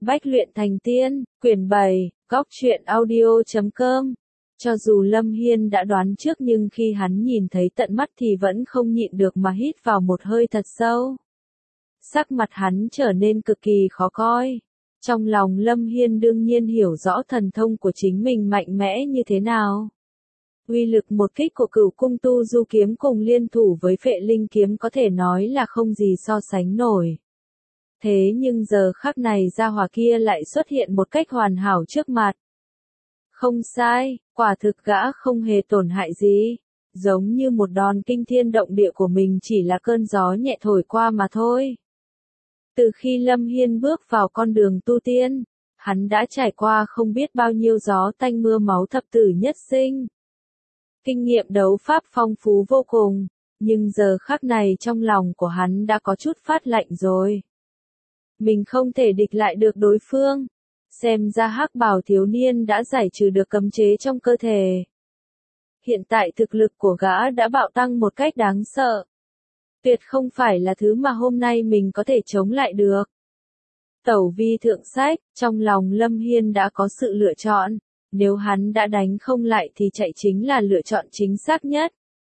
Bách luyện thành tiên, quyển 7, góc truyện audio.com. Cho dù Lâm Hiên đã đoán trước nhưng khi hắn nhìn thấy tận mắt thì vẫn không nhịn được mà hít vào một hơi thật sâu. Sắc mặt hắn trở nên cực kỳ khó coi. Trong lòng Lâm Hiên đương nhiên hiểu rõ thần thông của chính mình mạnh mẽ như thế nào. Uy lực một kích của Cửu Cung Tu Du kiếm cùng liên thủ với Phệ Linh kiếm có thể nói là không gì so sánh nổi. Thế nhưng giờ khắc này gia hỏa kia lại xuất hiện một cách hoàn hảo trước mặt. Không sai, quả thực gã không hề tổn hại gì. Giống như một đòn kinh thiên động địa của mình chỉ là cơn gió nhẹ thổi qua mà thôi. Từ khi Lâm Hiên bước vào con đường tu tiên, hắn đã trải qua không biết bao nhiêu gió tanh mưa máu thập tử nhất sinh. Kinh nghiệm đấu pháp phong phú vô cùng, nhưng giờ khắc này trong lòng của hắn đã có chút phát lạnh rồi. Mình không thể địch lại được đối phương. Xem ra hắc bào thiếu niên đã giải trừ được cấm chế trong cơ thể. Hiện tại thực lực của gã đã bạo tăng một cách đáng sợ. Tuyệt không phải là thứ mà hôm nay mình có thể chống lại được. Tẩu vi thượng sách, trong lòng Lâm Hiên đã có sự lựa chọn. Nếu hắn đã đánh không lại thì chạy chính là lựa chọn chính xác nhất.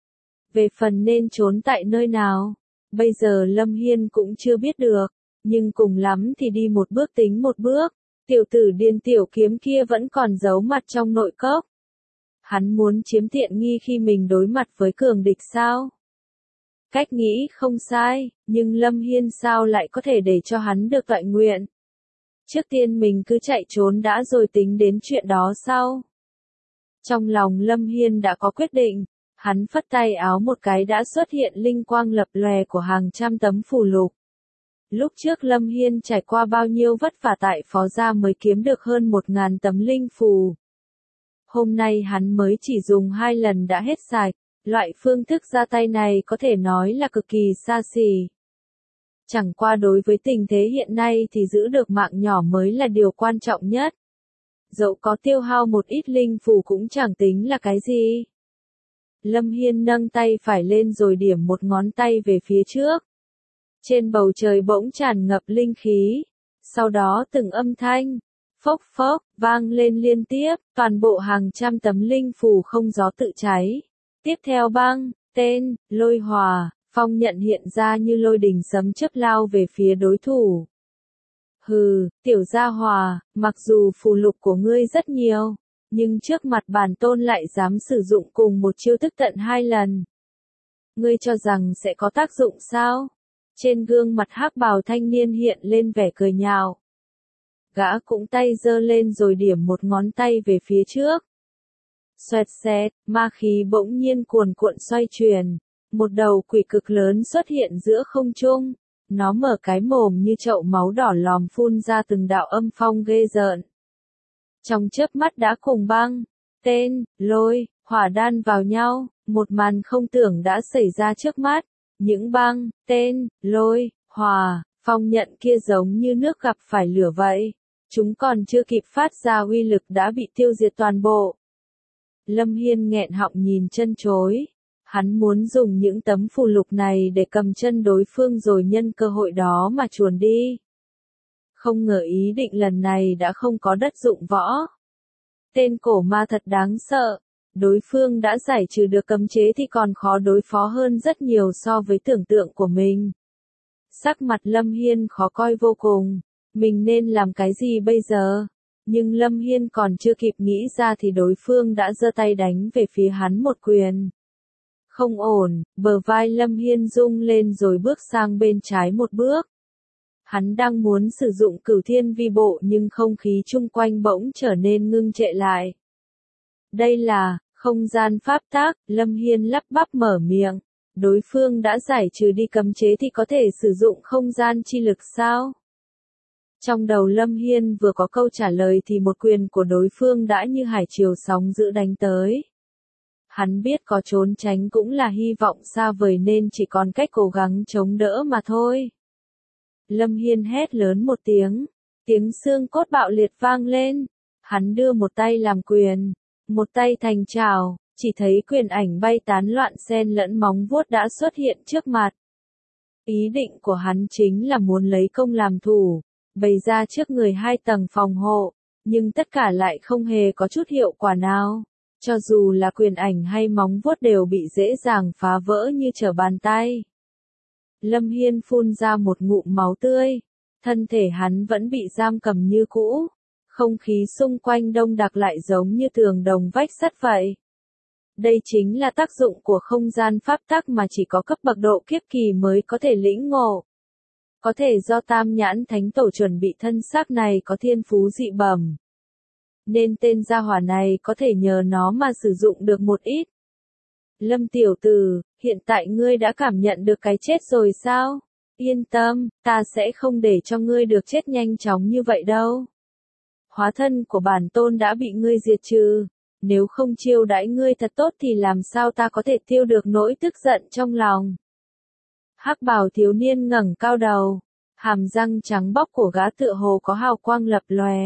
Về phần nên trốn tại nơi nào, bây giờ Lâm Hiên cũng chưa biết được. Nhưng cùng lắm thì đi một bước tính một bước. Tiểu tử điên tiểu kiếm kia vẫn còn giấu mặt trong nội cốc. Hắn muốn chiếm tiện nghi khi mình đối mặt với cường địch sao? Cách nghĩ không sai, nhưng Lâm Hiên sao lại có thể để cho hắn được toại nguyện? Trước tiên mình cứ chạy trốn đã rồi tính đến chuyện đó sau. Trong lòng Lâm Hiên đã có quyết định, hắn phất tay áo một cái đã xuất hiện linh quang lập lòe của hàng trăm tấm phù lục. Lúc trước Lâm Hiên trải qua bao nhiêu vất vả tại phó gia mới kiếm được hơn 1000 tấm linh phù. Hôm nay hắn mới chỉ dùng 2 lần đã hết sạch, loại phương thức ra tay này có thể nói là cực kỳ xa xỉ. Chẳng qua đối với tình thế hiện nay thì giữ được mạng nhỏ mới là điều quan trọng nhất. Dẫu có tiêu hao một ít linh phù cũng chẳng tính là cái gì. Lâm Hiên nâng tay phải lên rồi điểm một ngón tay về phía trước. Trên bầu trời bỗng tràn ngập linh khí, sau đó từng âm thanh, phốc phốc, vang lên liên tiếp, toàn bộ hàng trăm tấm linh phù không gió tự cháy. Tiếp theo băng, tên, lôi hòa, phong nhận hiện ra như lôi đình sấm chớp lao về phía đối thủ. Hừ, tiểu gia hòa, mặc dù phù lục của ngươi rất nhiều, nhưng trước mặt bản tôn lại dám sử dụng cùng một chiêu thức tận 2 lần. Ngươi cho rằng sẽ có tác dụng sao? Trên gương mặt hắc bào thanh niên hiện lên vẻ cười nhạo. Gã cũng tay giơ lên rồi điểm một ngón tay về phía trước. Xoẹt xẹt, ma khí bỗng nhiên cuồn cuộn xoay chuyển. Một đầu quỷ cực lớn xuất hiện giữa không trung. Nó mở cái mồm như chậu máu đỏ lòm phun ra từng đạo âm phong ghê rợn. Trong chớp mắt đã cùng băng, tên, lôi, hỏa đan vào nhau, một màn không tưởng đã xảy ra trước mắt. Những băng, tên, lôi, hỏa, phong nhận kia giống như nước gặp phải lửa vậy. Chúng còn chưa kịp phát ra uy lực đã bị tiêu diệt toàn bộ. Lâm Hiên nghẹn họng nhìn chân chối. Hắn muốn dùng những tấm phù lục này để cầm chân đối phương rồi nhân cơ hội đó mà chuồn đi. Không ngờ ý định lần này đã không có đất dụng võ. Tên cổ ma thật đáng sợ. Đối phương đã giải trừ được cấm chế thì còn khó đối phó hơn rất nhiều so với tưởng tượng của mình. Sắc mặt Lâm Hiên khó coi vô cùng. Mình nên làm cái gì bây giờ? Nhưng Lâm Hiên còn chưa kịp nghĩ ra thì đối phương đã giơ tay đánh về phía hắn một quyền. Không ổn, bờ vai Lâm Hiên rung lên rồi bước sang bên trái một bước. Hắn đang muốn sử dụng Cửu Thiên Vi Bộ nhưng không khí chung quanh bỗng trở nên ngưng trệ lại. Đây là không gian pháp tác, Lâm Hiên lắp bắp mở miệng. Đối phương đã giải trừ đi cấm chế thì có thể sử dụng không gian chi lực sao? Trong đầu Lâm Hiên vừa có câu trả lời thì một quyền của đối phương đã như hải triều sóng dữ đánh tới. Hắn biết có trốn tránh cũng là hy vọng xa vời nên chỉ còn cách cố gắng chống đỡ mà thôi. Lâm Hiên hét lớn một tiếng xương cốt bạo liệt vang lên. Hắn đưa một tay làm quyền, một tay thành trảo, chỉ thấy quyền ảnh bay tán loạn xen lẫn móng vuốt đã xuất hiện trước mặt. Ý định của hắn chính là muốn lấy công làm thủ, bày ra trước người 2 tầng phòng hộ, nhưng tất cả lại không hề có chút hiệu quả nào. Cho dù là quyền ảnh hay móng vuốt đều bị dễ dàng phá vỡ như trở bàn tay. Lâm Hiên phun ra một ngụm máu tươi, thân thể hắn vẫn bị giam cầm như cũ, không khí xung quanh đông đặc lại giống như tường đồng vách sắt vậy. Đây chính là tác dụng của không gian pháp tắc mà chỉ có cấp bậc độ kiếp kỳ mới có thể lĩnh ngộ. Có thể do Tam Nhãn Thánh Tổ chuẩn bị thân xác này có thiên phú dị bẩm, nên tên gia hỏa này có thể nhờ nó mà sử dụng được một ít. Lâm tiểu tử, hiện tại ngươi đã cảm nhận được cái chết rồi sao? Yên tâm, ta sẽ không để cho ngươi được chết nhanh chóng như vậy đâu. Hóa thân của bản tôn đã bị ngươi diệt trừ, nếu không chiêu đãi ngươi thật tốt thì làm sao ta có thể tiêu được nỗi tức giận trong lòng. Hắc bào thiếu niên ngẩng cao đầu, hàm răng trắng bóc của gã tựa hồ có hào quang lập lòe.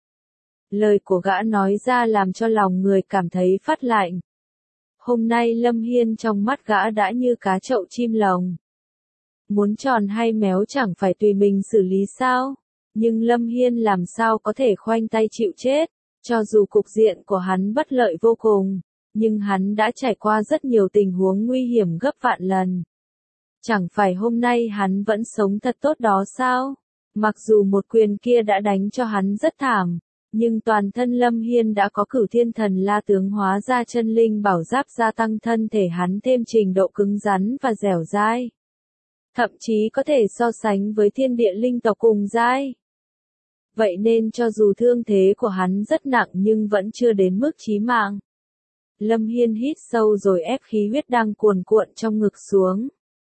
Lời của gã nói ra làm cho lòng người cảm thấy phát lạnh. Hôm nay Lâm Hiên trong mắt gã đã như cá chậu chim lồng. Muốn tròn hay méo chẳng phải tùy mình xử lý sao? Nhưng Lâm Hiên làm sao có thể khoanh tay chịu chết, cho dù cục diện của hắn bất lợi vô cùng, nhưng hắn đã trải qua rất nhiều tình huống nguy hiểm gấp vạn lần. Chẳng phải hôm nay hắn vẫn sống thật tốt đó sao? Mặc dù một quyền kia đã đánh cho hắn rất thảm, nhưng toàn thân Lâm Hiên đã có Cửu Thiên Thần La tướng hóa ra chân linh bảo giáp gia tăng thân thể hắn thêm trình độ cứng rắn và dẻo dai. Thậm chí có thể so sánh với thiên địa linh tộc cùng giai. Vậy nên cho dù thương thế của hắn rất nặng nhưng vẫn chưa đến mức chí mạng. Lâm Hiên hít sâu rồi ép khí huyết đang cuồn cuộn trong ngực xuống.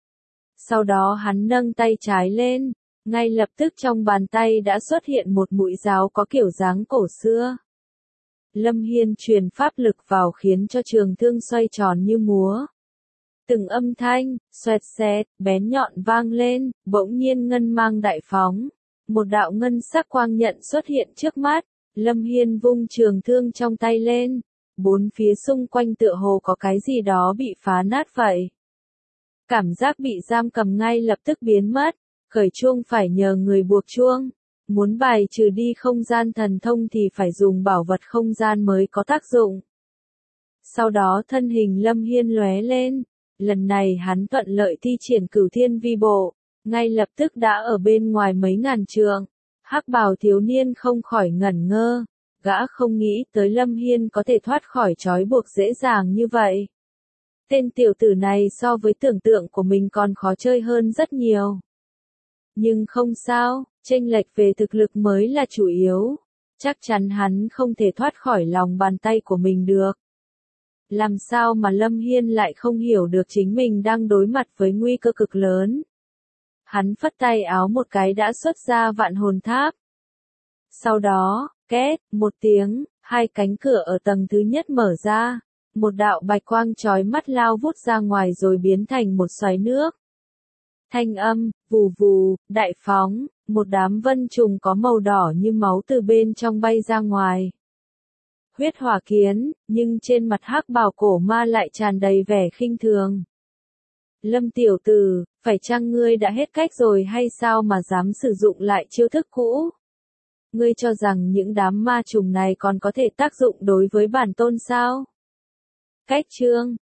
Sau đó hắn nâng tay trái lên, ngay lập tức trong bàn tay đã xuất hiện một mũi giáo có kiểu dáng cổ xưa. Lâm Hiên truyền pháp lực vào khiến cho trường thương xoay tròn như múa. Từng âm thanh, xoẹt xẹt, bén nhọn vang lên, bỗng nhiên ngân mang đại phóng. Một đạo ngân sắc quang nhận xuất hiện trước mắt, Lâm Hiên vung trường thương trong tay lên. Bốn phía xung quanh tựa hồ có cái gì đó bị phá nát vậy. Cảm giác bị giam cầm ngay lập tức biến mất, khởi chuông phải nhờ người buộc chuông. Muốn bài trừ đi không gian thần thông thì phải dùng bảo vật không gian mới có tác dụng. Sau đó thân hình Lâm Hiên lóe lên, lần này hắn thuận lợi thi triển Cửu Thiên Vi Bộ, ngay lập tức đã ở bên ngoài mấy ngàn trượng. Hắc bào thiếu niên không khỏi ngẩn ngơ, gã không nghĩ tới Lâm Hiên có thể thoát khỏi trói buộc dễ dàng như vậy. Tên tiểu tử này so với tưởng tượng của mình còn khó chơi hơn rất nhiều. Nhưng không sao, chênh lệch về thực lực mới là chủ yếu. Chắc chắn hắn không thể thoát khỏi lòng bàn tay của mình được. Làm sao mà Lâm Hiên lại không hiểu được chính mình đang đối mặt với nguy cơ cực lớn. Hắn phất tay áo một cái đã xuất ra vạn hồn tháp. Sau đó, két, một tiếng, 2 cánh cửa ở tầng thứ nhất mở ra. Một đạo bạch quang chói mắt lao vút ra ngoài rồi biến thành một xoáy nước. Thanh âm, vù vù, đại phóng, một đám vân trùng có màu đỏ như máu từ bên trong bay ra ngoài. Huyết hỏa kiến, nhưng trên mặt hắc bào cổ ma lại tràn đầy vẻ khinh thường. Lâm tiểu tử, phải chăng ngươi đã hết cách rồi hay sao mà dám sử dụng lại chiêu thức cũ? Ngươi cho rằng những đám ma trùng này còn có thể tác dụng đối với bản tôn sao? Cách chương